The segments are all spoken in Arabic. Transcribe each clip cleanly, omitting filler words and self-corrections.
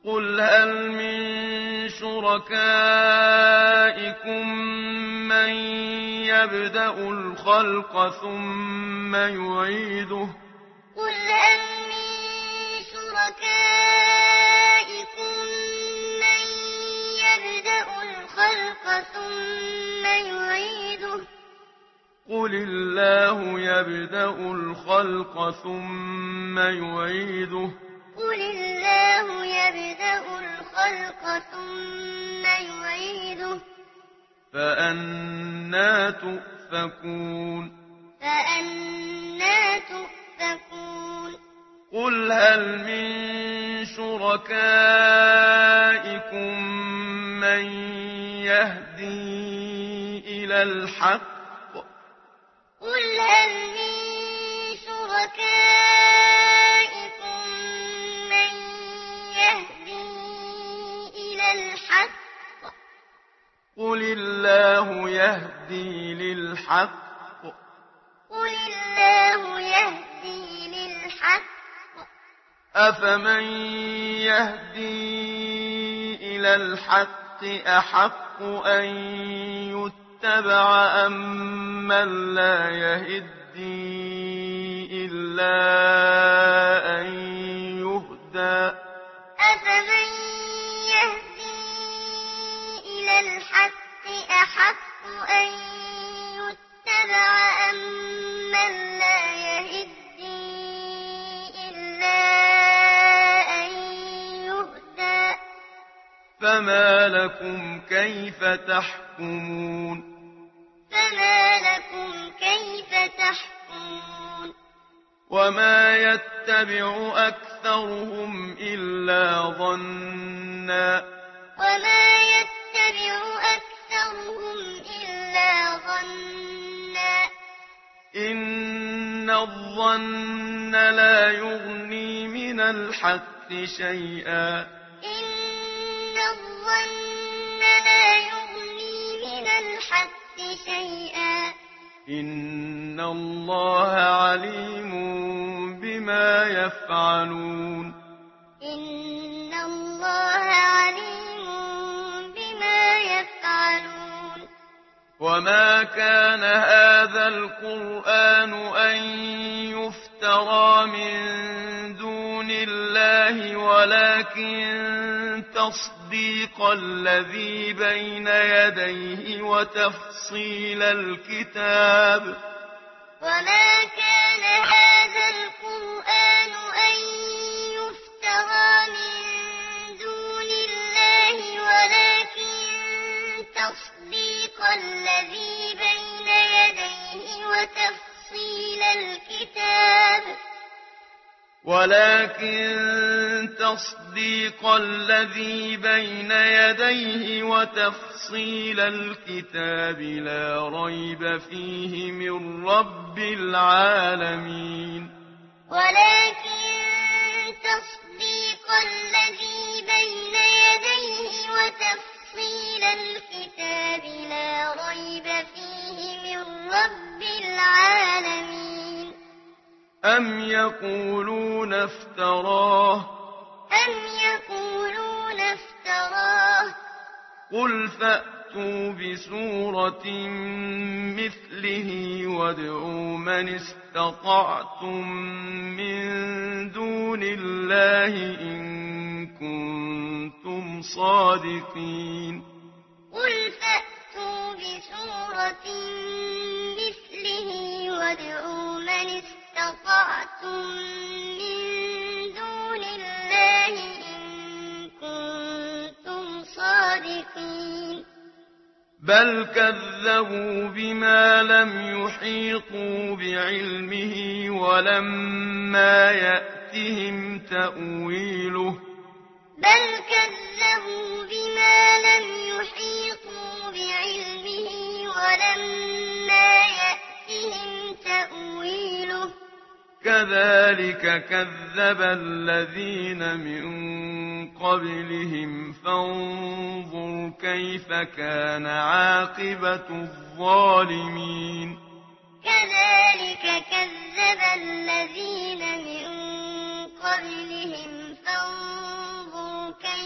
قل هل من شركائكم من يبدأ الخلق ثم يعيده قل هل من شركائكم من يبدأ الخلق ثم يعيده قل الله يبدأ الخلق ثم يعيده قل الله يبدأ الخلق ثم يعيده فأنى تؤفكون فأنى تؤفكون قل هل من شركائكم من يهدي إلى الحق قل هل من شركائكم من يهدي إلى الحق قل الله يهدي للحق قل الله يهدي للحق أفمن يهدي إلى الحق أحق أن يتبع أم من لا يهدي إلا أن يهدى أفمن يهدي إلى الحق أحق أن يتبع أم من لا يهدي إلا أن يهدى فما لكم كيف تحكمون فما لكم كيف تحكمون وما يتبع أكثرهم إلا ظنا وما يتبع أكثرهم إلا ظنا إن الظن لا يغني من الحق شيئا إن الظن لا يغني من الحق شيئا إن الله عليم بما يفعلون إن الله عليم بما يفعلون وما كان هذا القرآن أن يفترى من دون الله ولكن تصديق الذي بين يديه وتفصيل الكتاب وما كان هذا القرآن أن يفترى من دون الله ولكن تصديق الذي بين يديه وتفصيل الكتاب ولكن تصديق الذي بين يديه وتفصيل الكتاب لا ريب فيه من رب العالمين ولكن تصديق الذي بين يديه وتفصيل الكتاب لا ريب فيه من رب العالمين أم يقولون افتراه قل فأتوا بسورة مثله وادعوا من استطعتم من دون الله إن كنتم صادقين قل فأتوا بسورة مثله وادعوا من استطعتم من دون الله إن كنتم صادقين بل كذبوا بما لم يحيطوا بعلمه ولما يأتهم تأويله بل كذبوا بما لم يحيطوا بعلمه ولما يأتهم تأويله كذلك كذب الذين من قبلهم فانظر كيف كان عاقبة الظالمين كذلك كذب الذين من قبلهم فانظر كيف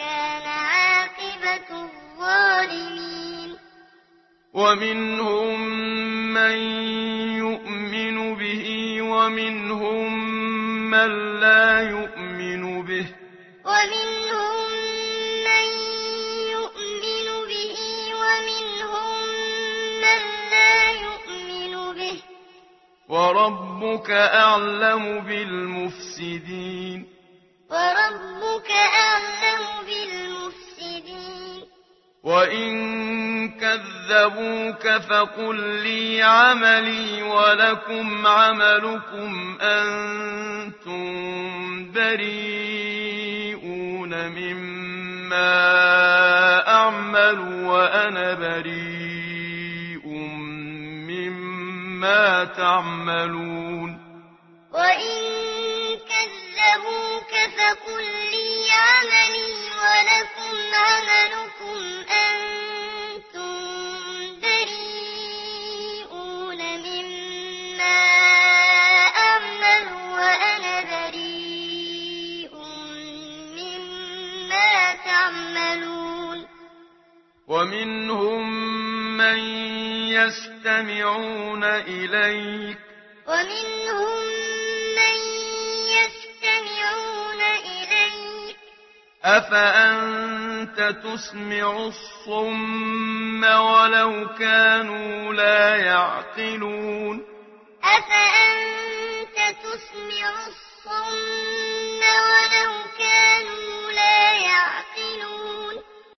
كان عاقبة الظالمين ومنهم من يؤمن به ومنهم من لا يؤمن به ومنهم من يؤمن به ومنهم من لا يؤمن به وربك أعلم بالمفسدين وربك أعلم بالمفسدين وإن كذبوك فقل لي عملي ولكم عملكم أنتم بريئون مما أعمل وأنا بريء مما تعملون وإن كذبوك فقل لي عملي ولكم عملكم أنتم بريئون مما أعمل وأنا بريء مما تعملون ومنهم من يستمعون إليك ومنهم من يستمعون إليك أفأنت تسمع الصم ولو كانوا لا يعقلون أفأنت تسمع الصم ولو كانوا